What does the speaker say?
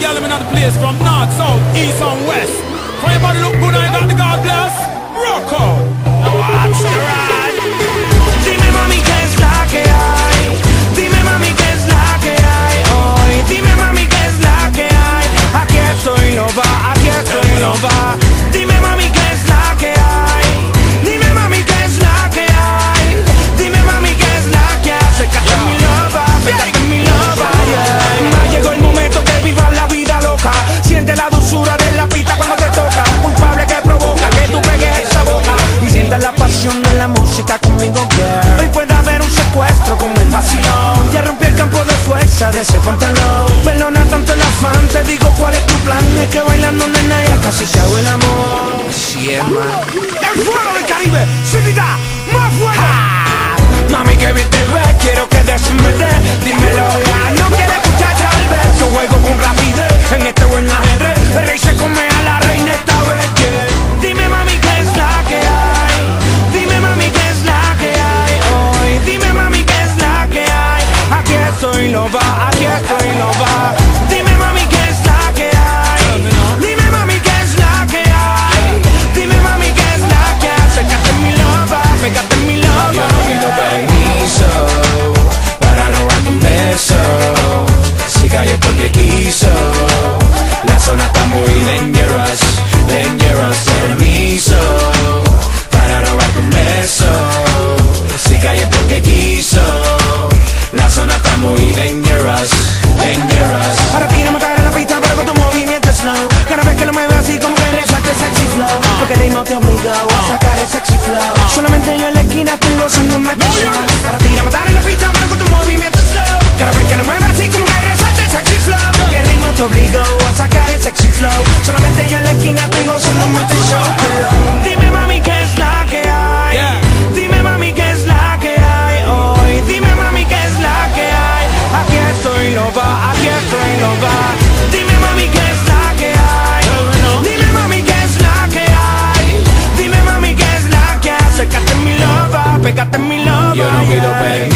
girl in the place from north, south, east and west. For your body look good and you got the God bless. Rock out. Watch the ride. Dime mami qué es la que hay. Dime mami qué es la que hay hoy. Dime mami qué es la que hay. Aquí estoy no va, aquí estoy no va. Dime mami qué es la que hay. Dime mami qué es la que hay. Dime mami qué es la que hace que hace mi loba, pégate mi loba, yeah. Ma llegó el momento que vivas la vida loca. Siente la dulzura de la pista cuando te toca. Culpable que provoca que tú pegues esa boca. Y sientas la pasión de la música conmigo, girl. Hoy puede haber un secuestro con el vacilón. Ya rompí el campo de fuerza de ese pantalón. Perdona tanto el afán, te digo cuál es tu plan. Es que bailando nena ya casi se hago el amor. Si es más el fuego del Caribe, sin vida, más fuego. Mami que bien te ves, quiero que desmede. Dímelo ya, no quiero escuchar tal vez. Yo juego con rapidez, en este buen ajedrez. El rey se come a la reina esta vez, yeah. Dime mami qué es la que hay. Dime mami qué es la que hay hoy. Dime mami qué es la que hay. Aquí estoy no va, aquí estoy no va. Dime mami qué es la que hay. Dime mami qué es la que hay. Dime mami qué es la que hace que hace mi loba, pégate mi loba. Yo no pido permiso para robarte un beso. Si cayó porque quiso. La zona está muy dangerous, dangerous. Permiso para robarte un beso. Si cayó porque quiso. La zona está muy dangerous, dangerous. Ahora tira a matar en la pista pero con tu movimiento slow. Cada vez que lo mueves así como que resalte sexy flow. Porque el ritmo te obligó a sacar el sexy flow. Solamente yo en la esquina estoy gozando más que yo. Ahora tira a matar en la pista pero con tu movimiento slow. Cada vez que lo mueves así como que resalte sexy flow. Porque el ritmo te obligó a sacar el sexy flow. Solamente yo en la esquina estoy gozando más que yo. Dime mami qué es la que hay. Dime mami qué es la que hay hoy. Dime mami qué es la que hay. Aquí estoy no va, aquí estoy no va. Dime mami qué es la que hay. Dime mami qué es la que hay. Dime mami qué es la que hace que hace mi loba, pégate mi loba. Yo no pido permiso